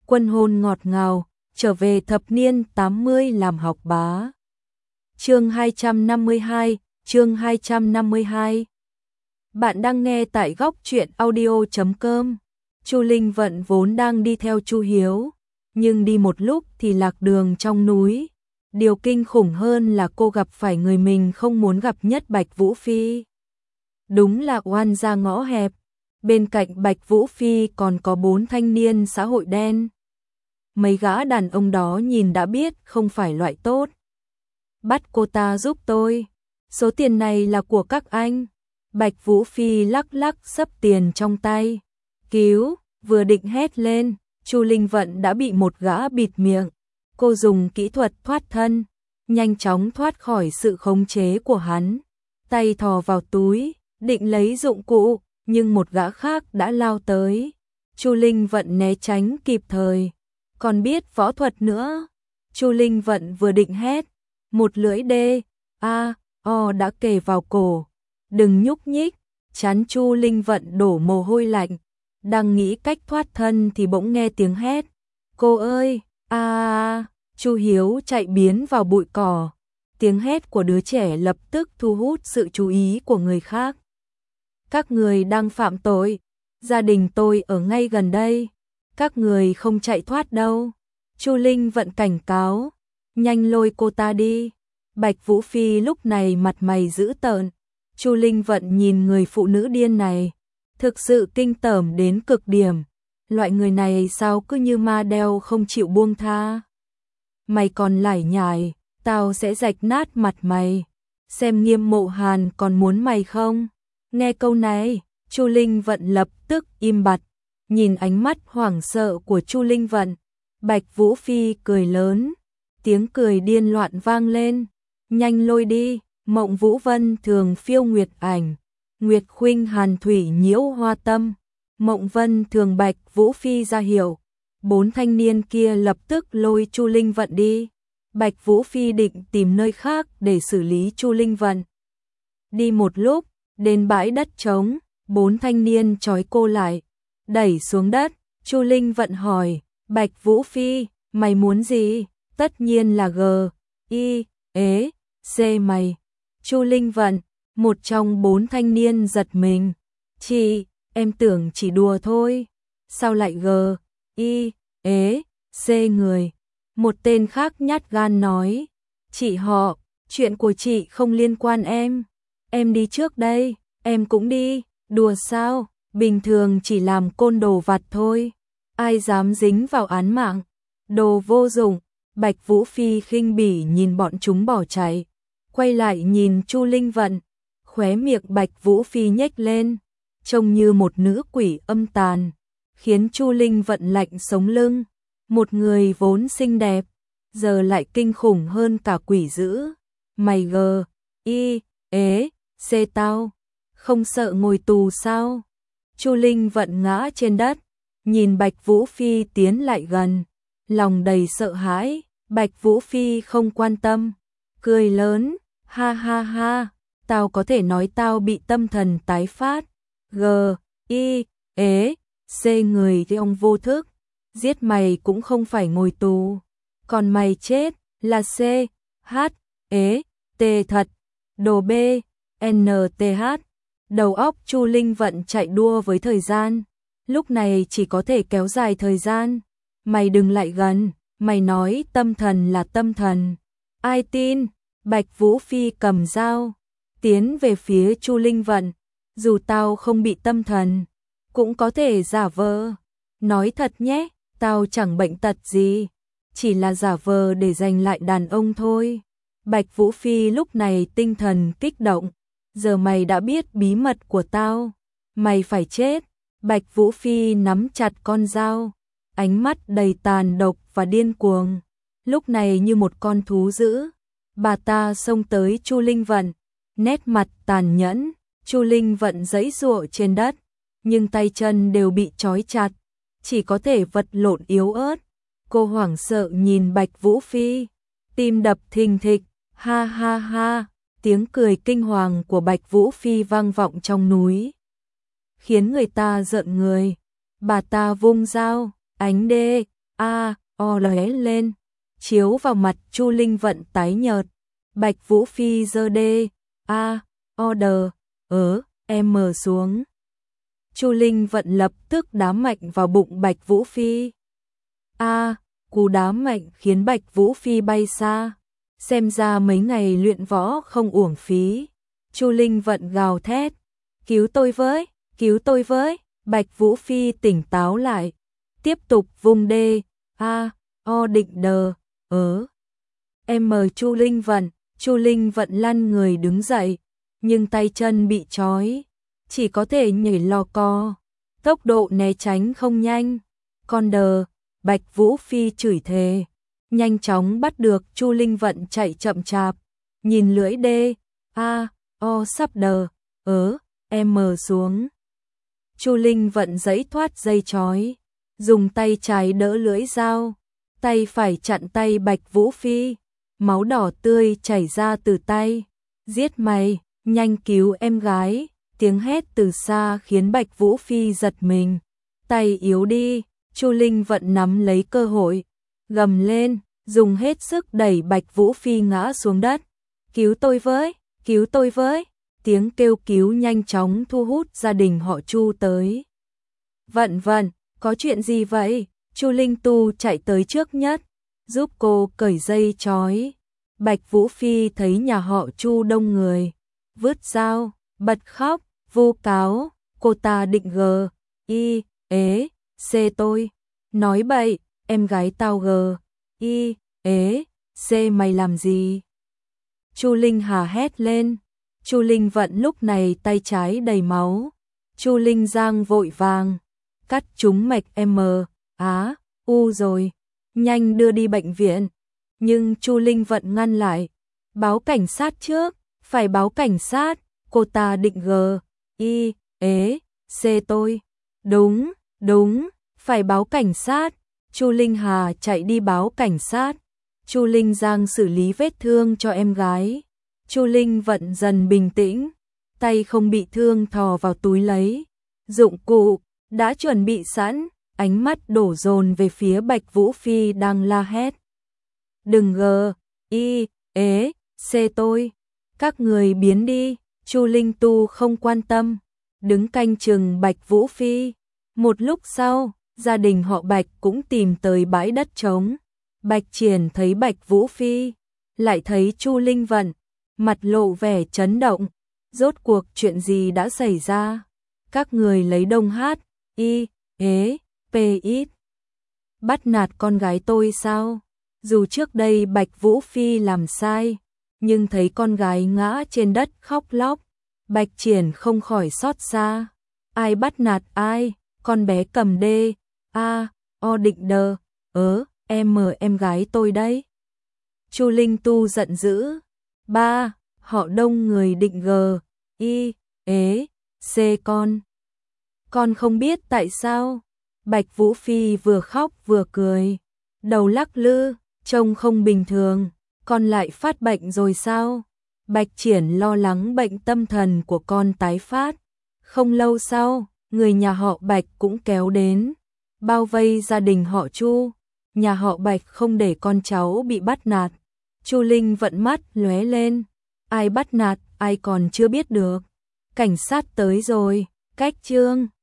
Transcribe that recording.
quân hôn ngọt ngào, trở về thập niên 80 làm học bá. Chương 252, chương 252. Bạn đang nghe tại góc truyện audio.com. Chu Linh Vận vốn đang đi theo Chu Hiếu, nhưng đi một lúc thì lạc đường trong núi. Điều kinh khủng hơn là cô gặp phải người mình không muốn gặp nhất, Bạch Vũ Phi. Đúng là oan gia ngõ hẹp, bên cạnh Bạch Vũ Phi còn có 4 thanh niên xã hội đen. Mấy gã đàn ông đó nhìn đã biết không phải loại tốt. Bắt cô ta giúp tôi, số tiền này là của các anh. Bạch Vũ Phi lắc lắc xấp tiền trong tay. Cứu, vừa định hét lên, Chu Linh Vận đã bị một gã bịt miệng. Cô dùng kỹ thuật thoát thân, nhanh chóng thoát khỏi sự khống chế của hắn. Tay thò vào túi, định lấy dụng cụ, nhưng một gã khác đã lao tới. Chu Linh Vận né tránh kịp thời, còn biết võ thuật nữa. Chu Linh Vận vừa định hét, một lưỡi D.A.O đã kề vào cổ. Đừng nhúc nhích, chán. Chu Linh Vận đổ mồ hôi lạnh, đang nghĩ cách thoát thân thì bỗng nghe tiếng hét. Cô ơi, Chu Hiếu chạy biến vào bụi cỏ. Tiếng hét của đứa trẻ lập tức thu hút sự chú ý của người khác. Các người đang phạm tội, gia đình tôi ở ngay gần đây, các người không chạy thoát đâu. Chu Linh Vận cảnh cáo, nhanh lôi cô ta đi. Bạch Vũ Phi lúc này mặt mày dữ tợn. Chu Linh Vận nhìn người phụ nữ điên này, thực sự kinh tởm đến cực điểm. Loại người này sao cứ như ma đeo không chịu buông tha. Mày còn lải nhải, tao sẽ rạch nát mặt mày. Xem Nghiêm Mộ Hàn còn muốn mày không? Nghe câu này, Chu Linh Vận lập tức im bặt. Nhìn ánh mắt hoảng sợ của Chu Linh Vận, Bạch Vũ Phi cười lớn. Tiếng cười điên loạn vang lên. Nhanh lôi đi. Mộng Vũ Vân Thường phiêu nguyệt ảnh, Nguyệt Khuynh Hàn Thủy nhiễu hoa tâm. Mộng Vân Thường Bạch Vũ Phi ra hiệu. 4 thanh niên kia lập tức lôi Chu Linh Vận đi. Bạch Vũ Phi định tìm nơi khác để xử lý Chu Linh Vận. Đi một lúc, đến bãi đất trống, 4 thanh niên trói cô lại, đẩy xuống đất. Chu Linh Vận hỏi, Bạch Vũ Phi, mày muốn gì? Tất nhiên là C mày. Chu Linh Vận, một trong 4 thanh niên giật mình. Chị, em tưởng chỉ đùa thôi. Sao lại C người? Một tên khác nhát gan nói. Chị họ, chuyện của chị không liên quan em. Em đi trước đây, em cũng đi. Đùa sao, bình thường chỉ làm côn đồ vặt thôi. Ai dám dính vào án mạng. Đồ vô dụng. Bạch Vũ Phi khinh bỉ nhìn bọn chúng bỏ chạy. Quay lại nhìn Chu Linh Vận, khóe miệng Bạch Vũ Phi nhếch lên, trông như một nữ quỷ âm tàn, khiến Chu Linh Vận lạnh sống lưng. Một người vốn xinh đẹp, giờ lại kinh khủng hơn cả quỷ dữ. Mày C tao, không sợ ngồi tù sao? Chu Linh Vận ngã trên đất, nhìn Bạch Vũ Phi tiến lại gần, lòng đầy sợ hãi. Bạch Vũ Phi không quan tâm, cười lớn. Ha ha ha, tao có thể nói tao bị tâm thần tái phát. C người thì ông vô thức, giết mày cũng không phải ngồi tù, còn mày chết là T thật. Đồ NTH. Đầu óc Chu Linh Vận chạy đua với thời gian, lúc này chỉ có thể kéo dài thời gian. Mày đừng lại gần, mày nói tâm thần là tâm thần. Ai tin? Bạch Vũ Phi cầm dao, tiến về phía Chu Linh Vận. Dù tao không bị tâm thần, cũng có thể giả vờ. Nói thật nhé, tao chẳng bệnh tật gì, chỉ là giả vờ để giành lại đàn ông thôi. Bạch Vũ Phi lúc này tinh thần kích động. Giờ mày đã biết bí mật của tao, mày phải chết. Bạch Vũ Phi nắm chặt con dao, ánh mắt đầy tàn độc và điên cuồng, lúc này như một con thú dữ. Bà ta xông tới Chu Linh Vận, nét mặt tàn nhẫn. Chu Linh Vận giãy giụa trên đất, nhưng tay chân đều bị trói chặt, chỉ có thể vật lộn yếu ớt. Cô hoảng sợ nhìn Bạch Vũ Phi, tim đập thình thịch. Ha ha ha, tiếng cười kinh hoàng của Bạch Vũ Phi vang vọng trong núi, khiến người ta rợn người. Bà ta vung dao, ánh lóe lên, chiếu vào mặt Chu Linh Vận tái nhợt. Bạch Vũ Phi giơ M xuống. Chu Linh Vận lập tức đá mạnh vào bụng Bạch Vũ Phi. Cú đá mạnh khiến Bạch Vũ Phi bay xa. Xem ra mấy ngày luyện võ không uổng phí. Chu Linh Vận gào thét, cứu tôi với, cứu tôi với. Bạch Vũ Phi tỉnh táo lại, tiếp tục vung định Chu Linh Vận lăn người đứng dậy, nhưng tay chân bị trói, chỉ có thể nhảy lò co, tốc độ né tránh không nhanh. Con đờ, Bạch Vũ Phi chửi thề, nhanh chóng bắt được Chu Linh Vận chạy chậm chạp, nhìn lưỡi sắp M xuống. Chu Linh Vận giãy thoát dây trói, dùng tay trái đỡ lưỡi dao, tay phải chặn tay Bạch Vũ Phi, máu đỏ tươi chảy ra từ tay. Giết mày, nhanh cứu em gái, tiếng hét từ xa khiến Bạch Vũ Phi giật mình. Tay yếu đi, Chu Linh Vận nắm lấy cơ hội, gầm lên, dùng hết sức đẩy Bạch Vũ Phi ngã xuống đất. Cứu tôi với, cứu tôi với. Tiếng kêu cứu nhanh chóng thu hút gia đình họ Chu tới. Vận, có chuyện gì vậy? Chu Linh Tu chạy tới trước nhất, giúp cô cởi dây trói. Bạch Vũ Phi thấy nhà họ Chu đông người, vứt dao, bật khóc, vu cáo, cô ta định tôi. Nói bậy, em gái tao mày làm gì? Chu Linh Hà hét lên. Chu Linh Vận lúc này tay trái đầy máu. Chu Linh Giang vội vàng cắt trúng mạch rồi, nhanh đưa đi bệnh viện. Nhưng Chu Linh Vận ngăn lại, báo cảnh sát trước, phải báo cảnh sát. Cô ta định tôi. Đúng, phải báo cảnh sát. Chu Linh Hà chạy đi báo cảnh sát. Chu Linh Giang xử lý vết thương cho em gái. Chu Linh Vận dần bình tĩnh, tay không bị thương thò vào túi lấy dụng cụ đã chuẩn bị sẵn, ánh mắt đổ dồn về phía Bạch Vũ Phi đang la hét. Đừng tôi, các người biến đi. Chu Linh Tu không quan tâm, đứng canh chừng Bạch Vũ Phi. Một lúc sau, gia đình họ Bạch cũng tìm tới bãi đất trống. Bạch Triển thấy Bạch Vũ Phi, lại thấy Chu Linh Vận, mặt lộ vẻ chấn động. Rốt cuộc chuyện gì đã xảy ra? Các người lấy đông bắt nạt con gái tôi sao? Dù trước đây Bạch Vũ Phi làm sai, nhưng thấy con gái ngã trên đất khóc lóc, Bạch Triển không khỏi xót xa. Ai bắt nạt ai? Con bé cầm định em gái tôi đấy. Chu Linh Tu giận dữ. Ba, họ đông người định con không biết tại sao. Bạch Vũ Phi vừa khóc vừa cười, đầu lắc lư, trông không bình thường. Con lại phát bệnh rồi sao? Bạch Triển lo lắng bệnh tâm thần của con tái phát. Không lâu sau, người nhà họ Bạch cũng kéo đến, bao vây gia đình họ Chu. Nhà họ Bạch không để con cháu bị bắt nạt. Chu Linh Vận mắt lóe lên, ai bắt nạt ai còn chưa biết được. Cảnh sát tới rồi. Cách chương